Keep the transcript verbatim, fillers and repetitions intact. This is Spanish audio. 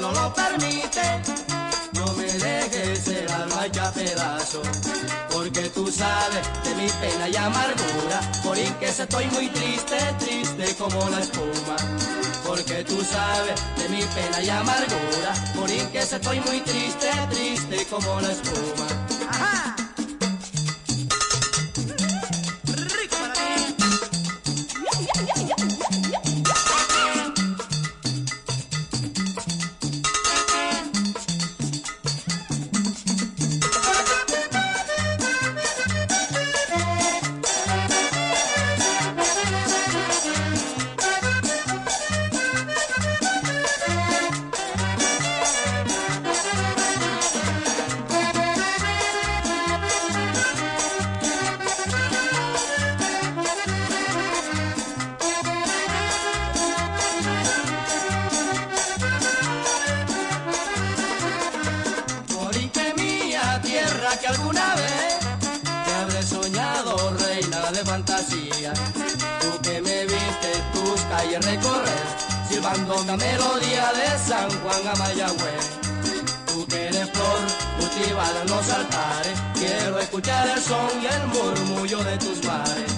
no lo permite. No me dejes el alma hecha pedazo, porque tú sabes de mi pena y amargura. Por que estoy muy triste, triste como la espuma. Porque tú sabes de mi pena y amargura. Por que estoy muy triste, triste como la espuma. ¡Ajá! Que alguna vez te habré soñado, reina de fantasía. Tú que me viste tus calles recorrer, silbando una melodía de San Juan a Mayagüez. Tú que eres flor cultivada en los altares, quiero escuchar el son y el murmullo de tus mares.